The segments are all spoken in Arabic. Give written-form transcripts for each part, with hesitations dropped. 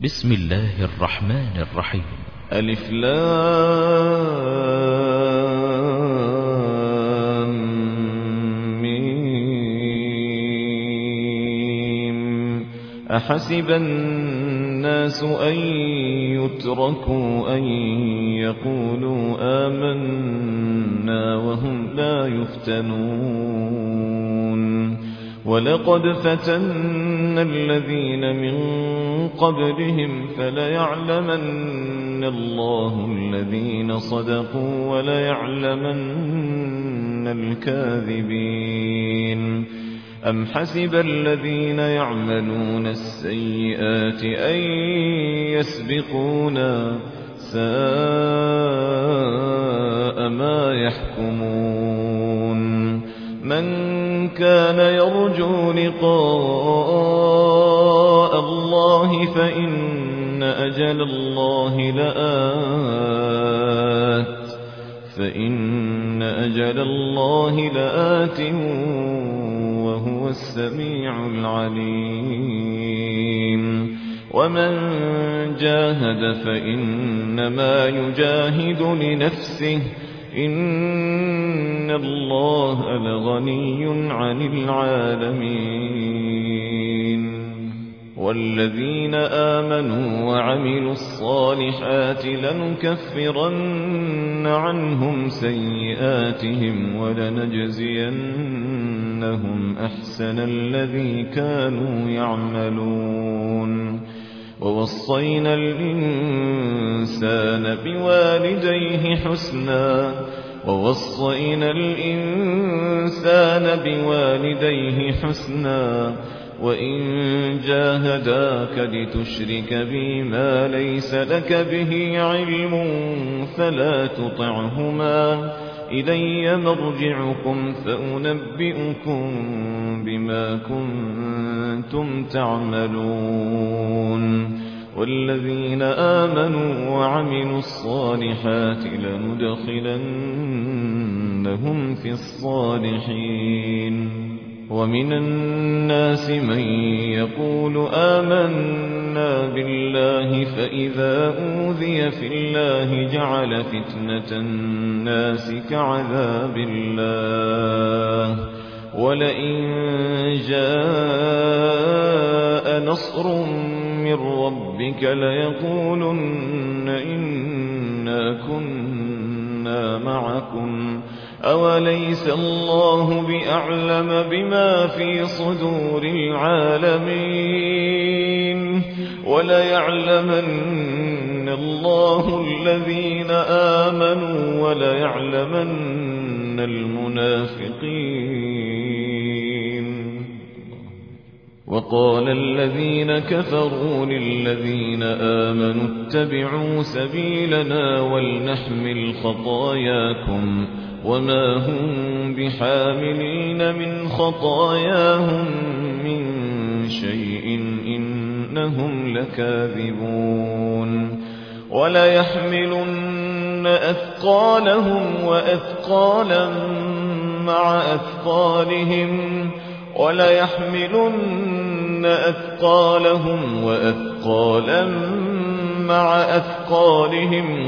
بسم الله الرحمن الرحيم. ألف لام ميم. أحسب الناس أن يتركوا أن يقولوا آمنا وهم لا يفتنون. ولقد فتنا الذين من قبلهم فليعلمن الله الذين صدقوا وليعلمن الكاذبين. أم حسب الذين يعملون السيئات أن يسبقونا ساء ما يحكمون. من كان يرجو لقاء الله فإن أجل الله لآت وهو السميع العليم. ومن جاهد فإنما يجاهد لنفسه إن الله لغني عن العالمين. والذين آمنوا وعملوا الصالحات لنكفرن عنهم سيئاتهم ولنجزينهم أحسن الذي كانوا يعملون. ووصينا الإنسان بوالديه حسنا وإن جاهداك لتشرك بي ما ليس لك به علم فلا تطعهما إلي مرجعكم فأنبئكم بما كنتم تعملون. والذين آمنوا وعملوا الصالحات لندخلنهم في الصالحين. ومن الناس من يقول آمنا بالله فإذا أوذي في الله جعل فتنة الناس كعذاب الله ولئن جاء نصر من ربك ليقولن إنا كنا معكم أوليس الله بأعلم بما في صدور العالمين. وليعلمن الله الذين آمنوا وليعلمن المنافقين. وقال الذين كفروا للذين آمنوا اتبعوا سبيلنا ولنحمل خطاياكم وما هم بحاملين من خطاياهم من شيء إنهم لكاذبون. وليحملن أثقالهم وأثقالا مع أثقالهم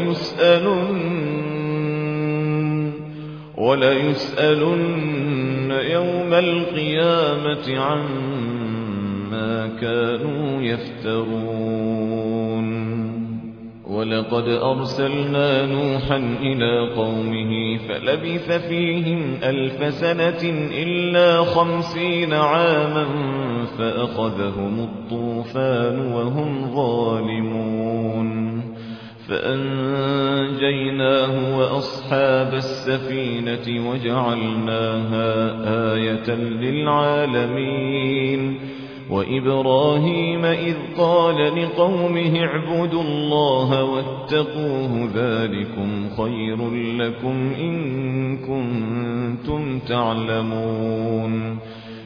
وليسألن يوم القيامة عما كانوا يفترون. ولقد أرسلنا نوحا إلى قومه فلبث فيهم 1000 سنة إلا 50 عاما فأخذهم الطوفان وهم ظالمون. فأنجيناه وأصحاب السفينة وجعلناها آية للعالمين. وإبراهيم إذ قال لقومه اعبدوا الله واتقوه ذلكم خير لكم إن كنتم تعلمون.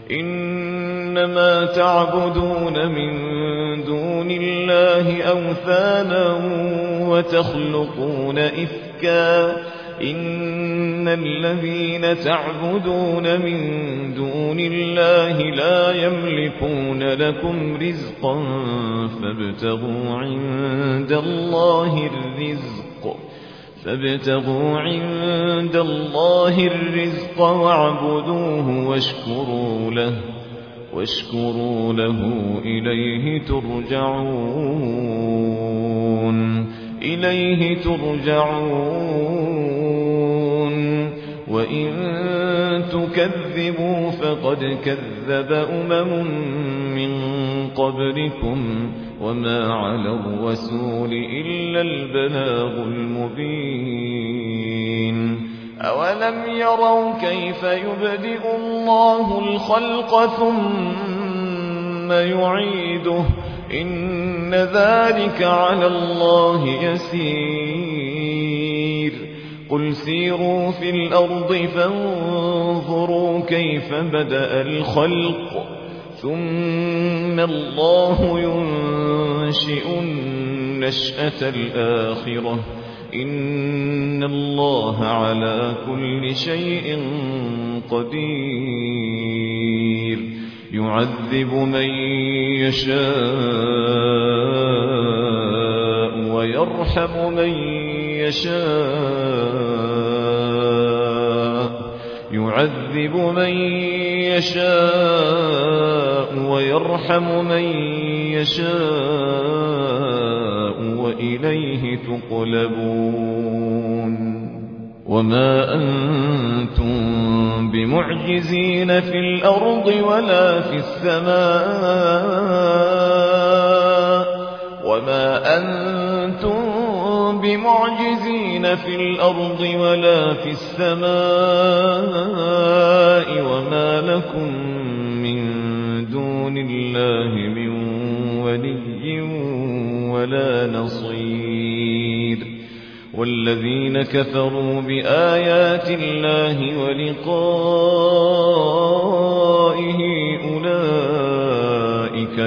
إنما تعبدون من دون الله أوثانا وتخلقون إفكا إن الذين تعبدون من دون الله لا يملكون لكم رزقا فابتغوا عند الله الرزق واعبدوه واشكروا له إليه ترجعون وإن تكذبوا فقد كذب من قبلكم وما على الرسول إلا البلاغ المبين أولم يروا كيف يبدئ الله الخلق ثم يعيده إن ذلك على الله يسير قل سيروا في الأرض فانظروا كيف بدأ الخلق ثم الله ينشئ النشأة الآخرة إن الله على كل شيء قدير يعذب من يشاء ويرحم من يشاء وإليه تقلبون وما أنتم بمعجزين في الأرض ولا في السماء وما لكم من دون الله من ولي ولا نصير والذين كفروا بآيات الله ولقائه أولئك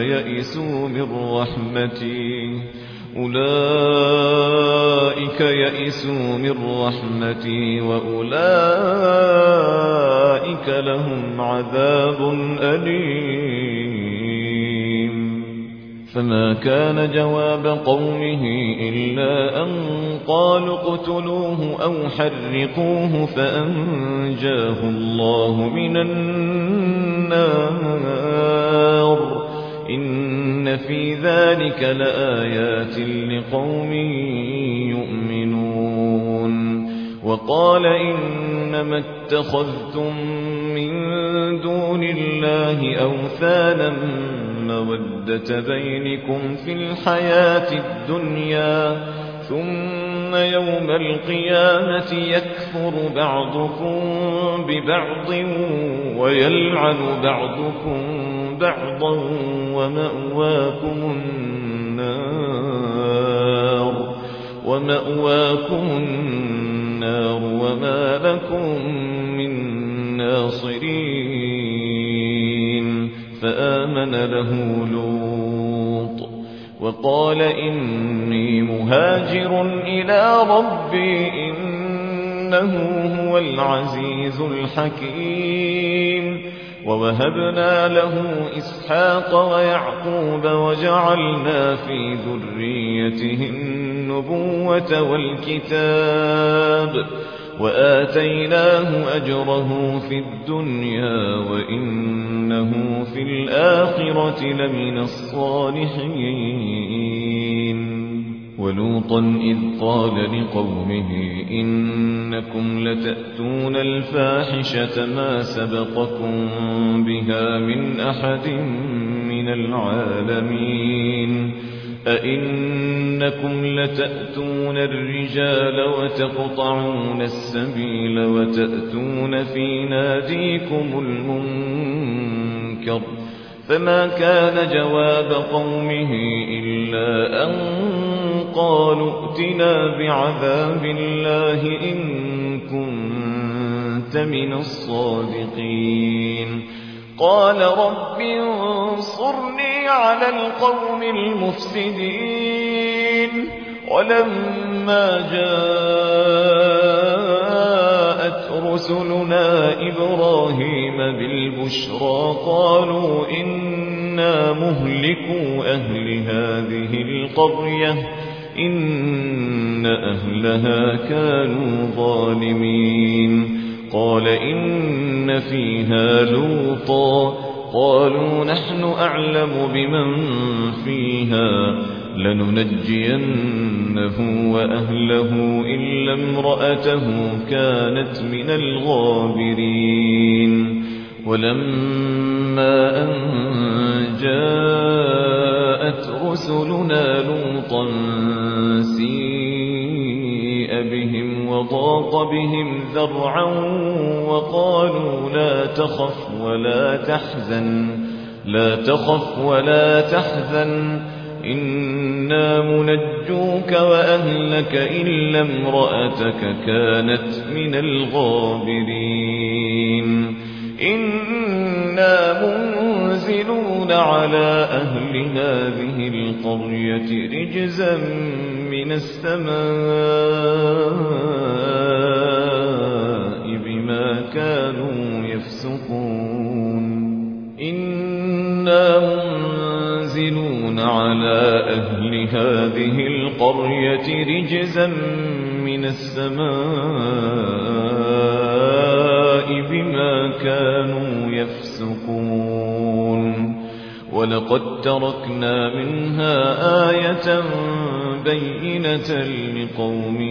يئسوا من رحمتي وأولئك لهم عذاب أليم فما كان جواب قومه إلا أن قالوا اقتلوه أو حرقوه فأنجاه الله من النار إن في ذلك لآيات لقوم يؤمنون وقال إنما اتخذتم من دون الله أوثانا مودة بينكم في الحياة الدنيا ثم يوم القيامة يكفر بعضكم ببعض ويلعن بعضكم بعضا ومأواكم النار وما لكم من ناصرين فآمن له لوط وقال إني مهاجر إلى ربي إنه هو العزيز الحكيم ووهبنا له إسحاق ويعقوب وجعلنا في ذريته النبوة والكتاب وآتيناه أجره في الدنيا وإنه في الآخرة لمن الصالحين ولوطا إذ قال لقومه إنكم لتأتون الفاحشة ما سبقكم بها من أحد من العالمين أئنكم لتأتون الرجال وتقطعون السبيل وتأتون في ناديكم المنكر فما كان جواب قومه إلا أن قالوا ائتنا بعذاب الله إن كنت من الصادقين قال رب انصرني على القوم المفسدين ولما جاء جاءت رسلنا إبراهيم بالبشرى قالوا إنا مهلكو أهل هذه القرية إن أهلها كانوا ظالمين قال إن فيها لوطا قالوا نحن أعلم بمن فيها لننجينه وأهله إلا امرأته كانت من الغابرين ولما أن جاءت رسلنا لوطا سيء بهم وضاق بهم ذرعا وقالوا لا تخف ولا تحزن إنا منجوك وأهلك إلا امرأتك كانت من الغابرين إنا منزلون على أهل هذه القرية رجزا من السماء بما كانوا يفسقون إنا منزلون على أهل هذه القرية رجزا من السماء بما كانوا يفسقون ولقد تركنا منها آية بينة لقوم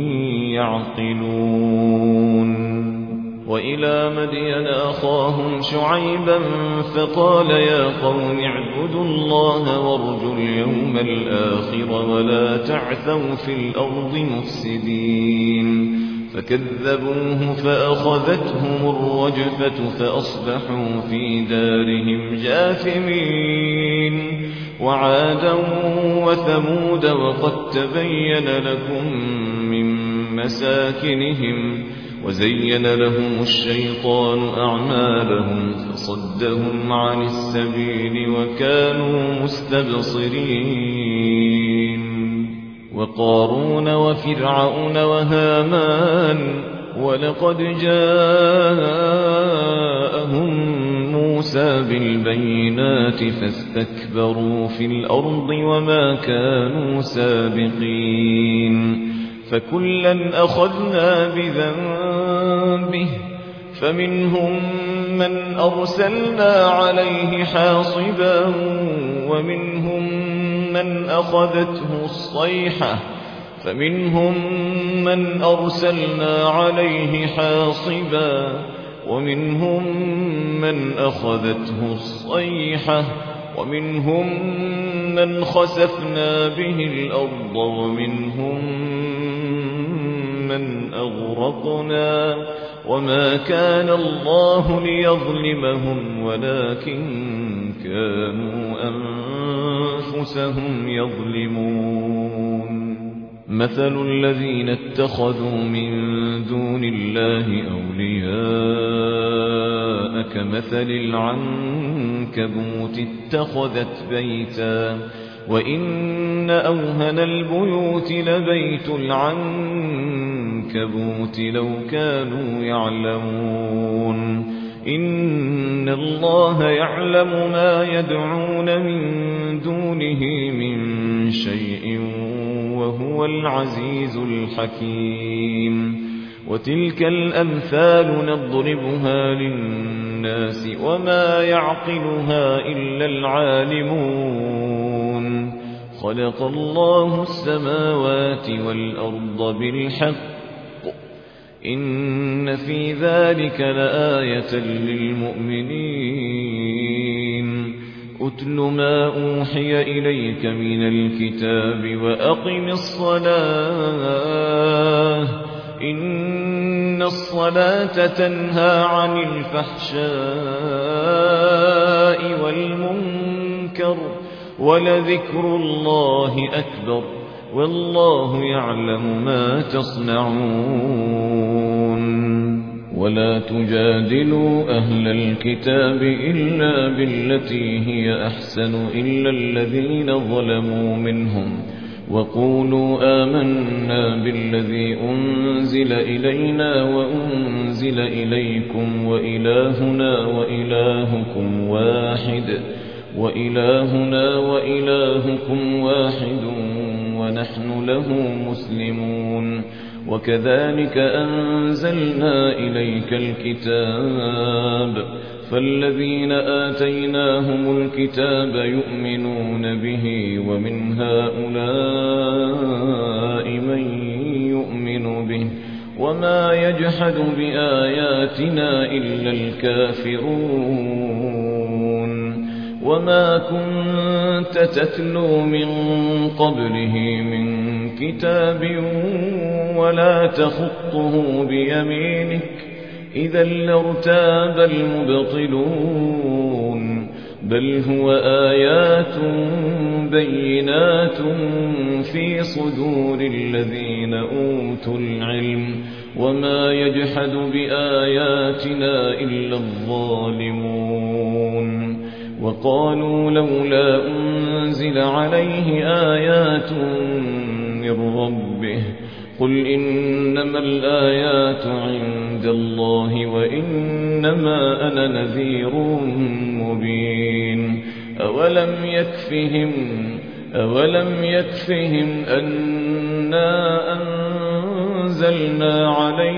يعقلون وإلى مدين أخاهم شعيبا فقال يا قوم اعبدوا الله وارجوا اليوم الآخر ولا تعثوا في الأرض مفسدين فكذبوه فأخذتهم الرجفة فأصبحوا في دارهم جاثمين وعادا وثمود وقد تبين لكم من مساكنهم وزين لهم الشيطان أعمالهم فصدهم عن السبيل وكانوا مستبصرين وقارون وفرعون وهامان ولقد جاءهم موسى بالبينات فاستكبروا في الأرض وما كانوا سابقين فكلا أخذنا بذنبه فمنهم من أرسلنا عليه حاصبا ومنهم من أخذته الصيحة ومنهم من خسفنا به الأرض ومنهم من أغرقنا وما كان الله ليظلمهم ولكن كانوا أنفسهم يظلمون مثل الذين اتخذوا من دون الله أولياء كمثل العنكبوت اتخذت بيتا وإن أوهن البيوت لبيت العنكبوت لو كانوا يعلمون إن الله يعلم ما يدعون من دونه من شيء وهو العزيز الحكيم وتلك الأمثال نضربها للناس وما يعقلها إلا العالمون خلق الله السماوات والأرض بالحق إن في ذلك لآية للمؤمنين أتل ما أوحي إليك من الكتاب وأقم الصلاة إن الصلاة تنهى عن الفحشاء والمنكر ولذكر الله أكبر والله يعلم ما تصنعون ولا تجادلوا أهل الكتاب إلا بالتي هي أحسن إلا الذين ظلموا منهم وقولوا آمنا بالذي أنزل إلينا وأنزل إليكم وإلهنا وإلهكم واحد ونحن له مسلمون. وكذلك أنزلنا إليك الكتاب فالذين آتيناهم الكتاب يؤمنون به ومن هؤلاء من يؤمن به وما يجحد بآياتنا إلا الكافرون. وما كنت تتلو من قبله من كتاب ولا تخطه بيمينك إذا لارتاب المبطلون. بل هو آيات بينات في صدور الذين أوتوا العلم وما يجحد بآياتنا إلا الظالمون. وقالوا لولا أنزل عليه آيات من ربه قل إنما الآيات عند الله وإنما أنا نذير مبين. أولم يكفهم أنا أنزلنا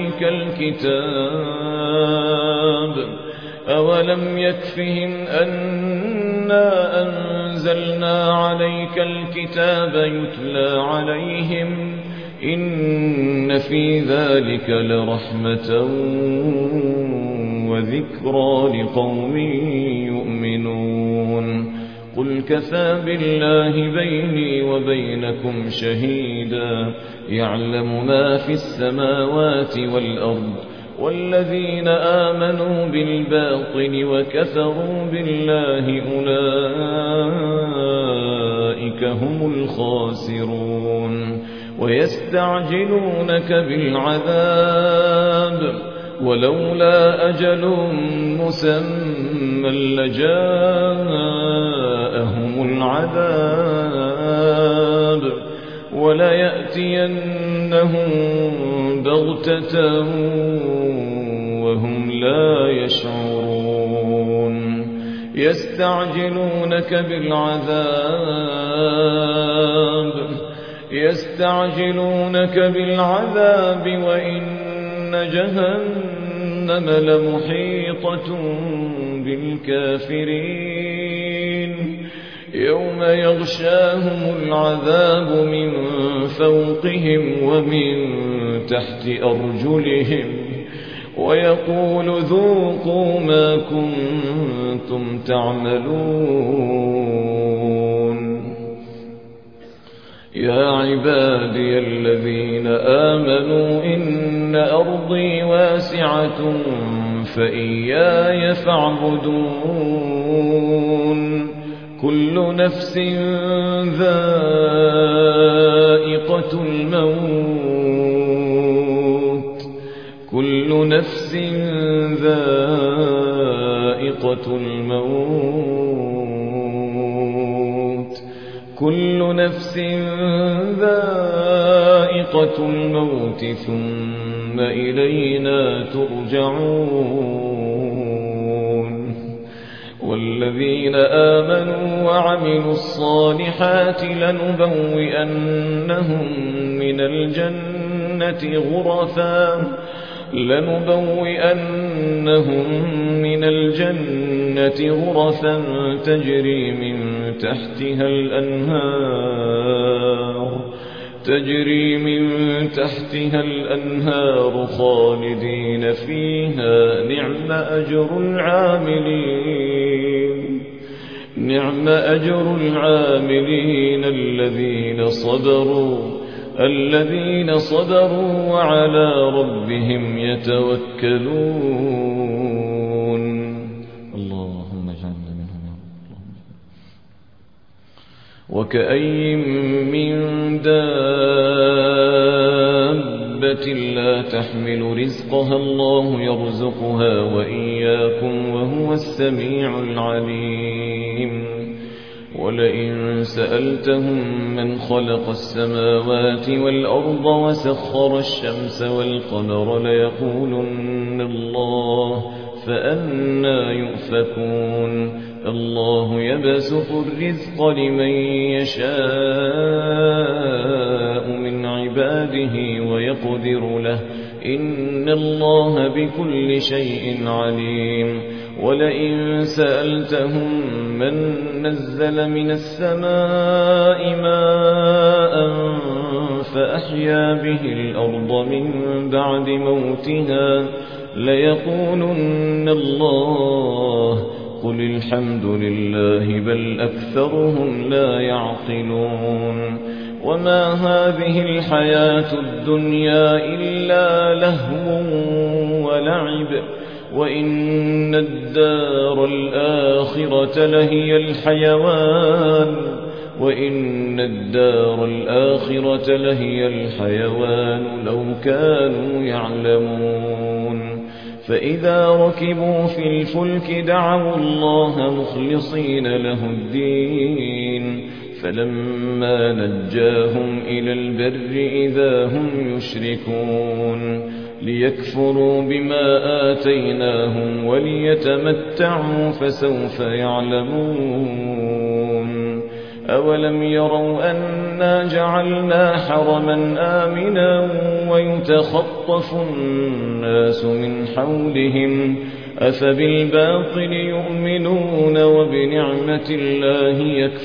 عليك الكتاب يتلى عليهم إن في ذلك لرحمة وذكرى لقوم يؤمنون. قل كفى بالله بيني وبينكم شهيدا يعلم ما في السماوات والأرض والذين آمنوا بالباطل وكفروا بالله أولئك هم الخاسرون. ويستعجلونك بالعذاب ولولا أجل مسمى لجاءهم العذاب وليأتينهم بغتة وهم لا يشعرون. يستعجلونك بالعذاب وإن جهنم لمحيطة بالكافرين. يوم يغشاهم العذاب من فوقهم ومن تحت أرجلهم ويقول ذوقوا ما كنتم تعملون. يا عبادي الذين آمنوا إن أرضي واسعة فإياي فاعبدون. كل نفس ذائقة الموت كل نفس ذائقة الموت ثم إلينا ترجعون. والذين آمنوا وعملوا الصالحات لنبوئنهم من الجنة غرفا تجري من تحتها الأنهار خالدين فيها. نعم أجر العاملين الذين صبروا وعلى ربهم يتوكلون. اللهم اجعلنا منهم. وكأي من دابة لا تحمل رزقها الله يرزقها وإياكم وهو السميع العليم. ولئن سألتهم من خلق السماوات والأرض وسخر الشمس والقمر ليقولن الله فأنى يؤفكون الله يبسط الرزق لمن يشاء من عباده ويقدر له إن الله بكل شيء عليم ولئن سألتهم من نزل من السماء ماء فأحيا به الأرض من بعد موتها ليقولن الله قل الحمد لله بل أكثرهم لا يعقلون وما هذه الحياة الدنيا إلا لهو ولعب وإن الدار الآخرة لهي الحيوان لو كانوا يعلمون فإذا ركبوا في الفلك دعوا الله مخلصين له الدين فلما نجاهم إلى البر إذا هم يشركون ليكفروا بما آتيناهم وليتمتعوا فسوف يعلمون أولم يروا أنا جعلنا حرما آمنا ويتخطف الناس من حولهم أفبالباطل يؤمنون وبنعمة الله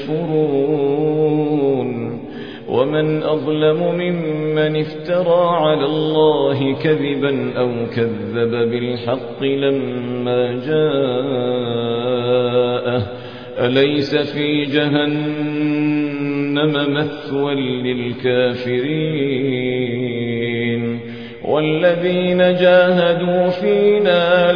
يكفرون ومن أظلم ممن افترى على الله كذبا أو كذب بالحق لما جاءه أليس في جهنم مثوى للكافرين والذين جاهدوا فينا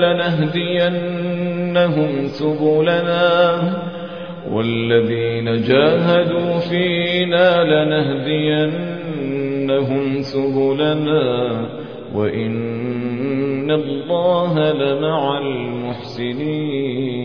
لنهدينهم سبلنا وإن الله لمع المحسنين